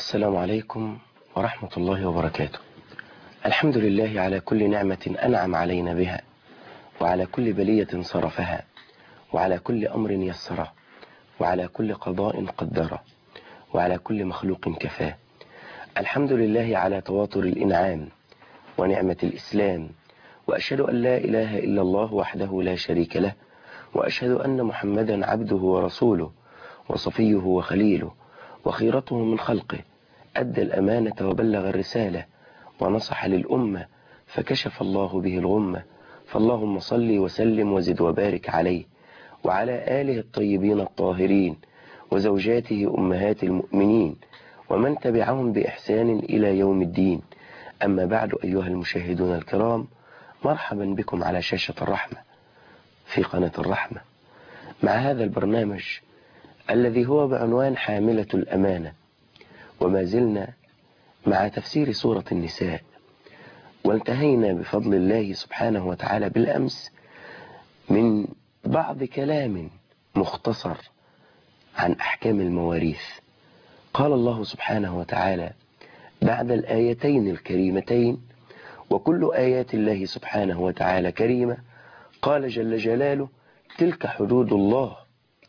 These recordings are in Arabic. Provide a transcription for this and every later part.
السلام عليكم ورحمة الله وبركاته. الحمد لله على كل نعمة أنعم علينا بها، وعلى كل بلية صرفها، وعلى كل أمر يسره، وعلى كل قضاء قدره، وعلى كل مخلوق كفاه. الحمد لله على تواتر الإنعام ونعمة الإسلام، وأشهد أن لا إله إلا الله وحده لا شريك له، وأشهد أن محمدا عبده ورسوله وصفيه وخليله وخيرته من خلقه، أدى الأمانة وبلغ الرسالة ونصح للأمة فكشف الله به الغمة. فاللهم صل وسلم وزد وبارك عليه وعلى آله الطيبين الطاهرين وزوجاته أمهات المؤمنين ومن تبعهم بإحسان إلى يوم الدين. أما بعد، أيها المشاهدون الكرام، مرحبا بكم على شاشة الرحمة في قناة الرحمة مع هذا البرنامج الذي هو بعنوان حاملة الأمانة، وما زلنا مع تفسير سورة النساء، وانتهينا بفضل الله سبحانه وتعالى بالأمس من بعض كلام مختصر عن أحكام المواريث. قال الله سبحانه وتعالى بعد الآيتين الكريمتين: وكل آيات الله سبحانه وتعالى كريمة، قال جل جلاله: تلك حدود الله.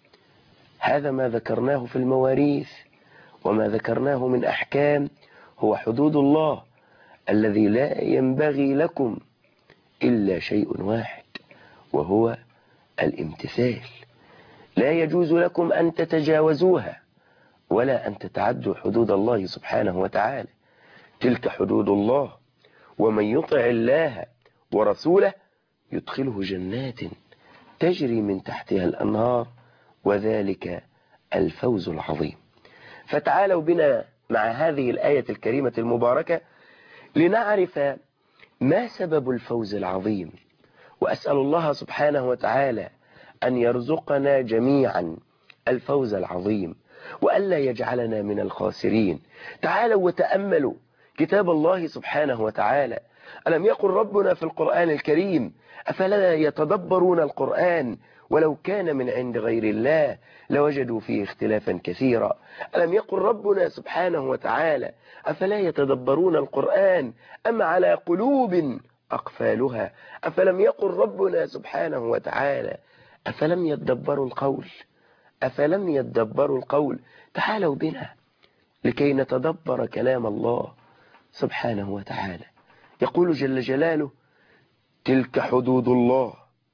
هذا ما ذكرناه في المواريث وما ذكرناه من أحكام هو حدود الله الذي لا ينبغي لكم إلا شيء واحد، وهو الامتثال. لا يجوز لكم أن تتجاوزوها ولا أن تتعدوا حدود الله سبحانه وتعالى. تلك حدود الله، ومن يطع الله ورسوله يدخله جنات تجري من تحتها الأنهار، وذلك الفوز العظيم. فتعالوا بنا مع هذه الآية الكريمة المباركة لنعرف ما سبب الفوز العظيم، وأسأل الله سبحانه وتعالى أن يرزقنا جميعا الفوز العظيم وألا يجعلنا من الخاسرين. تعالوا وتأملوا كتاب الله سبحانه وتعالى. ألم يقل ربنا في القرآن الكريم: أفلا يتدبرون القرآن ولو كان من عند غير الله لوجدوا فيه اختلافا كثيرا. ألم يقل ربنا سبحانه وتعالى: أفلا يتدبرون القرآن أم على قلوب أقفالها. أفلم يقل ربنا سبحانه وتعالى: أفلم يدبروا القول. أفلم يدبروا القول. تعالوا بنا لكي نتدبر كلام الله سبحانه وتعالى. يقول جل جلاله: تلك حدود الله.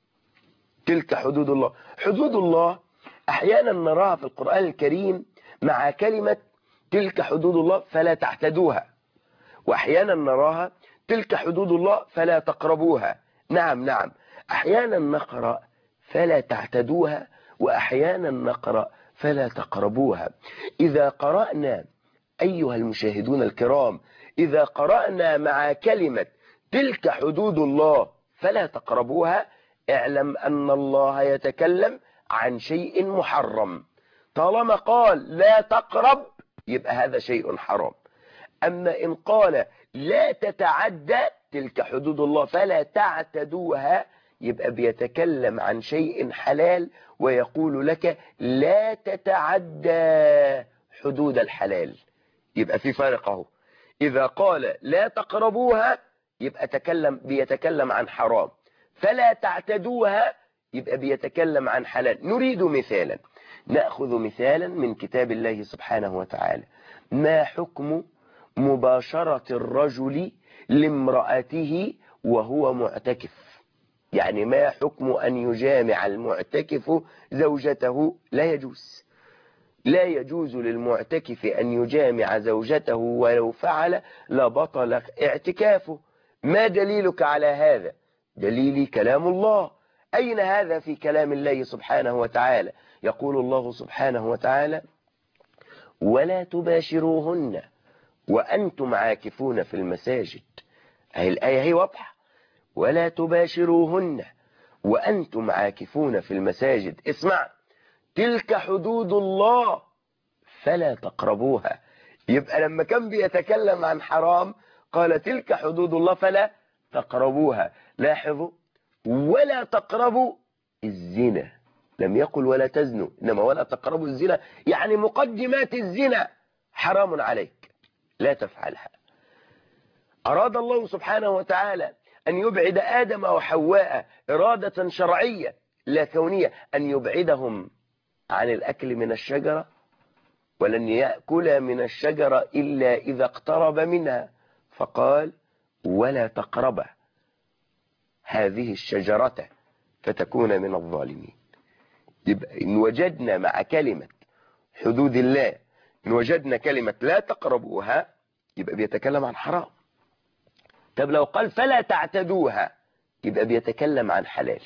تلك حدود الله. حدود الله أحيانا نراها في القرآن الكريم مع كلمة تلك حدود الله فلا تعتدوها، وأحيانا نراها تلك حدود الله فلا تقربوها. نعم، أحيانا نقرأ فلا تعتدوها، وأحيانا نقرأ فلا تقربوها. إذا قرأنا أيها المشاهدون الكرام، إذا قرأنا مع كلمة تلك حدود الله فلا تقربوها، اعلم أن الله يتكلم عن شيء محرم. طالما قال لا تقرب يبقى هذا شيء حرام. أما إن قال لا تتعدى تلك حدود الله فلا تعتدوها، يبقى بيتكلم عن شيء حلال ويقول لك لا تتعدى حدود الحلال. يبقى في فرق اهو. إذا قال لا تقربوها يبقى بيتكلم عن حرام، فلا تعتدوها يبقى بيتكلم عن حلال. نريد مثالا، نأخذ مثالا من كتاب الله سبحانه وتعالى. ما حكم مباشرة الرجل لامرأته وهو معتكف؟ يعني ما حكم أن يجامع المعتكف زوجته؟ لا يجوز. لا يجوز للمعتكف أن يجامع زوجته، ولو فعل لبطل اعتكافه. ما دليلك على هذا؟ دليلي كلام الله. أين هذا في كلام الله سبحانه وتعالى؟ يقول الله سبحانه وتعالى: ولا تباشروهن وأنتم عاكفون في المساجد. هذه الآية هي واضحة: ولا تباشروهن وأنتم عاكفون في المساجد. اسمع: تلك حدود الله فلا تقربوها. يبقى لما كان بيتكلم عن حرام قال تلك حدود الله فلا تقربوها. لاحظوا: ولا تقربوا الزنا، لم يقل ولا تزنوا، إنما ولا تقربوا الزنا، يعني مقدمات الزنا حرام عليك. لا تفعلها. أراد الله سبحانه وتعالى أن يبعد آدم وحواء إرادة شرعية لا كونية، أن يبعدهم عن الأكل من الشجرة، ولن يأكل من الشجرة إلا إذا اقترب منها، فقال ولا تقرب هذه الشجرة فتكون من الظالمين. يبقى إن وجدنا مع كلمة حدود الله، إن وجدنا كلمة لا تقربوها، يبقى بيتكلم عن حرام. طب لو قال فلا تعتدوها، يبقى بيتكلم عن حلال.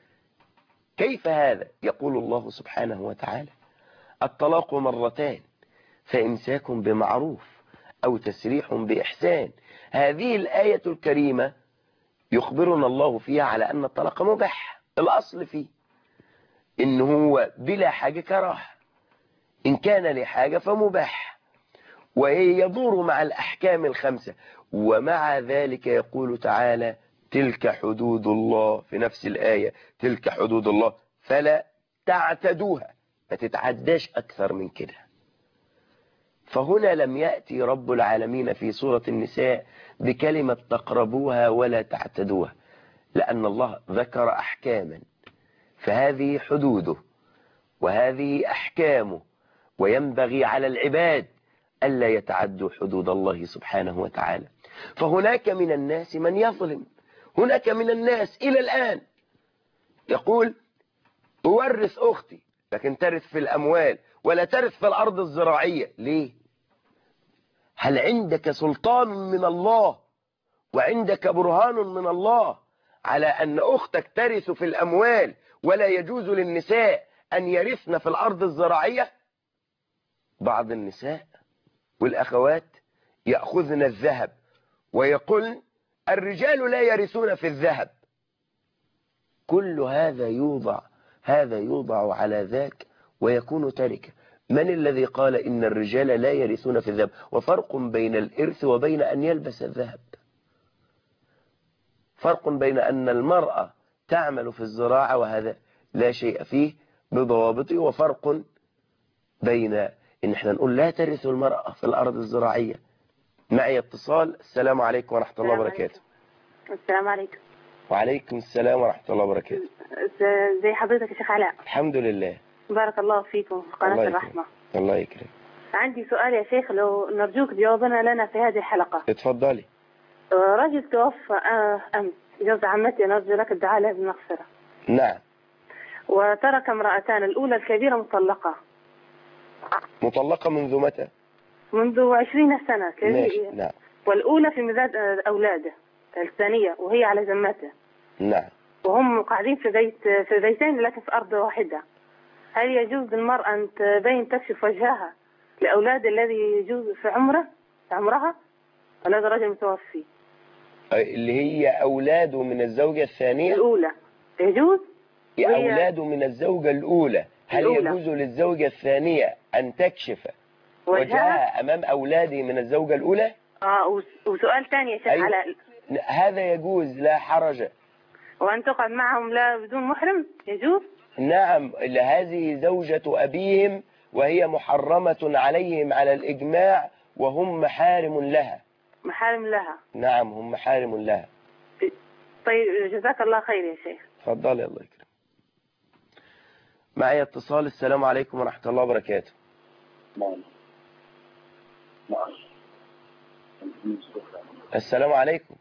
كيف هذا؟ يقول الله سبحانه وتعالى الطلاق مرتان فإمساك بمعروف أو تسريح بإحسان. هذه الآية الكريمة يخبرنا الله فيها على أن الطلاق مباح، الأصل فيه إن هو بلا حاجة كراهة، إن كان لحاجة فمباح، ويدور مع الأحكام الخمسة. ومع ذلك يقول تعالى تلك حدود الله في نفس الآية، تلك حدود الله فلا تعتدوها، ما تتعداش أكثر من كده. فهنا لم يأتي رب العالمين في سورة النساء بكلمة تقربوها ولا تعتدوها، لأن الله ذكر أحكاما، فهذه حدوده وهذه أحكامه، وينبغي على العباد ألا يتعدوا حدود الله سبحانه وتعالى. فهناك من الناس من يظلم، هناك من الناس إلى الآن يقول أورث أختي لكن ترث في الأموال ولا ترث في الأرض الزراعية. ليه؟ هل عندك سلطان من الله وعندك برهان من الله على أن أختك ترث في الأموال ولا يجوز للنساء أن يرثن في الأرض الزراعية؟ بعض النساء والأخوات يأخذن الذهب ويقولن الرجال لا يرثون في الذهب. كل هذا يوضع على ذاك ويكون تركة. من الذي قال إن الرجال لا يرثون في الذهب؟ وفرق بين الإرث وبين أن يلبس الذهب، فرق بين أن المرأة تعمل في الزراعة وهذا لا شيء فيه بضوابطه، وفرق بين إن احنا نقول لا ترث المرأة في الأرض الزراعية. معي اتصال. السلام عليكم ورحمة الله وبركاته. السلام عليكم. وعليكم السلام ورحمة الله وبركاته. زي حضرتك يا شيخ علاء؟ الحمد لله. بارك الله فيكم في قناة الرحمة. الله يكرم. عندي سؤال يا شيخ، لو نرجوك جوابنا لنا في هذه الحلقة. اتفضلي. رجل توفى أمس، جوز عمتي، نرجو لك الدعاء له بالمغفرة. نعم. وترك امرأتان، الأولى الكبيرة مطلقة. مطلقة منذ متى؟ منذ 20 سنة كبيرة. نعم. والأولى في مزاد أولاده، الثانية وهي على ذمته. نعم. وهم قاعدين في بيتين لكن في أرض واحدة. هل يجوز للمرأة أن تبين تكشف وجهها لأولاد الذي يجوز في عمرها أولاد رجل متوفي، اللي هي أولاده من الزوجة الثانية الأولى؟ يجوز؟ أولاده من الزوجة الأولى، هل يجوز للزوجة الثانية أن تكشف وجهها أمام أولاده من الزوجة الأولى؟ وسؤال ثاني يا شيخ علاء. هذا يجوز لا حرج. وأن تقعد معهم لا بدون محرم يجوز؟ نعم، هذه زوجة أبيهم وهي محرمة عليهم على الإجماع، وهم محارم لها. محارم لها؟ نعم، هم محارم لها. طيب جزاك الله خير يا شيخ. تفضلي. الله يكرمك. معي اتصال. السلام عليكم ورحمة الله وبركاته. السلام عليكم.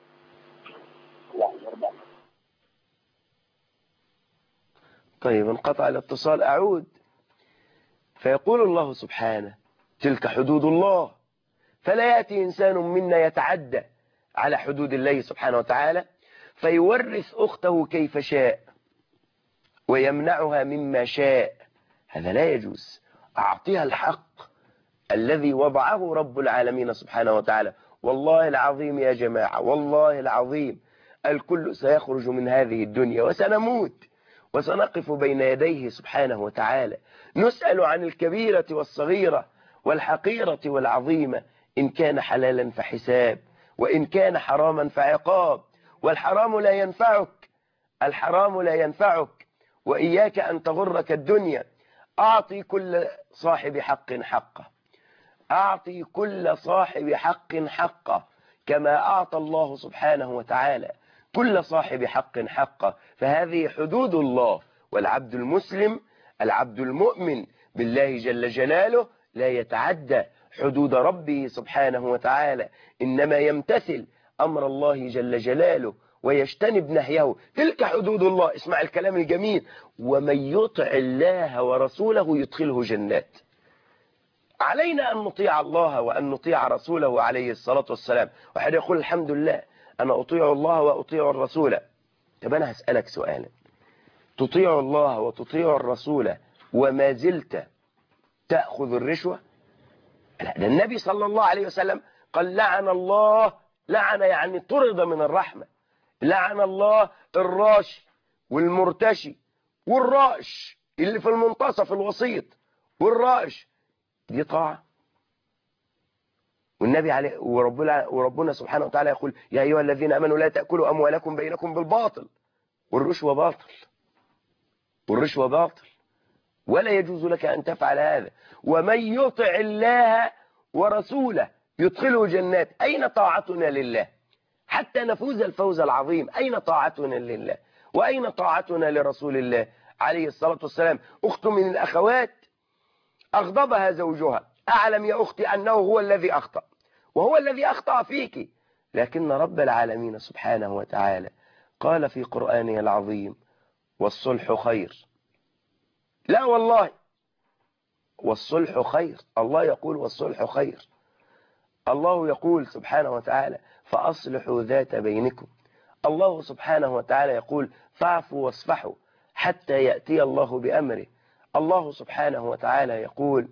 طيب انقطع الاتصال، أعود. فيقول الله سبحانه تلك حدود الله، فلا يأتي إنسان منا يتعدى على حدود الله سبحانه وتعالى فيورث أخته كيف شاء ويمنعها مما شاء. هذا لا يجوز. أعطيها الحق الذي وضعه رب العالمين سبحانه وتعالى. والله العظيم يا جماعة، والله العظيم الكل سيخرج من هذه الدنيا وسنموت وسنقف بين يديه سبحانه وتعالى، نسأل عن الكبيرة والصغيرة والحقيرة والعظيمة، إن كان حلالا فحساب وإن كان حراما فعقاب. والحرام لا ينفعك، الحرام لا ينفعك، وإياك أن تغرك الدنيا. أعطي كل صاحب حق حقه، أعطي كل صاحب حق حقه كما أعطى الله سبحانه وتعالى كل صاحب حق حقه. فهذه حدود الله، والعبد المسلم العبد المؤمن بالله جل جلاله لا يتعدى حدود ربه سبحانه وتعالى، إنما يمتثل أمر الله جل جلاله ويجتنب نهيه. تلك حدود الله. اسمع الكلام الجميل: ومن يطع الله ورسوله يدخله جنات. علينا أن نطيع الله وأن نطيع رسوله عليه الصلاة والسلام. واحد يقول الحمد لله أنا أطيع الله وأطيع الرسول. طب أنا هسألك سؤالا: تطيع الله وتطيع الرسول وما زلت تأخذ الرشوة؟ لا، ده النبي صلى الله عليه وسلم قال لعن الله، لعن يعني طرد من الرحمة، لعن الله الراشي والمرتشي والرائش اللي في المنتصف الوسيط والرائش. دي طاعة؟ والنبي عليه وربنا سبحانه وتعالى يقول: يا أيها الذين آمنوا لا تأكلوا أموالكم بينكم بالباطل. والرشوة باطل، والرشوة باطل، ولا يجوز لك أن تفعل هذا. ومن يطع الله ورسوله يدخله جنات. أين طاعتنا لله حتى نفوز الفوز العظيم؟ أين طاعتنا لله وأين طاعتنا لرسول الله عليه الصلاة والسلام؟ أخت من الأخوات أغضبها زوجها. أعلم يا أختي أنه هو الذي أخطأ وهو الذي أخطأ فيك، لكن رب العالمين سبحانه وتعالى قال في قرآنه العظيم: والصلح خير. لا والله، والصلح خير. الله يقول والصلح خير. الله يقول سبحانه وتعالى: فأصلحوا ذات بينكم. الله سبحانه وتعالى يقول: فاعفوا واصفحوا حتى يأتي الله بأمره. الله سبحانه وتعالى يقول: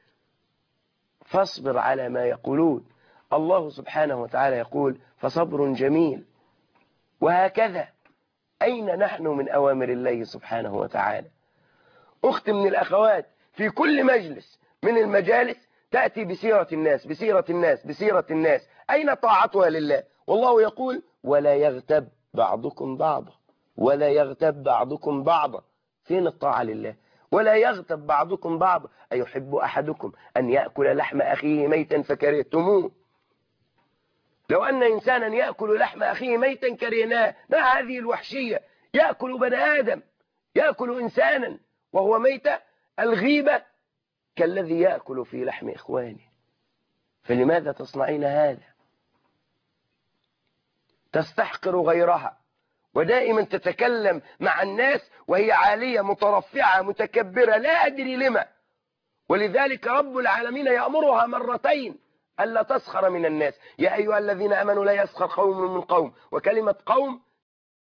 فاصبر على ما يقولون. الله سبحانه وتعالى يقول: فصبر جميل. وهكذا أين نحن من أوامر الله سبحانه وتعالى؟ أخت من الأخوات في كل مجلس من المجالس تأتي بسيرة الناس بسيرة الناس بسيرة الناس. أين طاعتها لله؟ والله يقول: ولا يغتب بعضكم بعضا، ولا يغتب بعضكم بعضا. فين الطاعة لله؟ ولا يغتب بعضكم بعضا. أيحب أحدكم أن يأكل لحم أخيه ميتا فكرهتموه؟ لو أن إنسانا يأكل لحم أخيه ميتا كرهناه. ما هذه الوحشية؟ يأكل بني آدم، يأكل إنسانا وهو ميتة. الغيبة كالذي يأكل في لحم إخوانه. فلماذا تصنعين هذا؟ تستحقر غيرها ودائما تتكلم مع الناس وهي عالية مترفعة متكبرة، لا أدري لما. ولذلك رب العالمين يأمرها مرتين ألا تسخر من الناس. يا أيها الذين آمنوا لا يسخر قوم من قوم. وكلمة قوم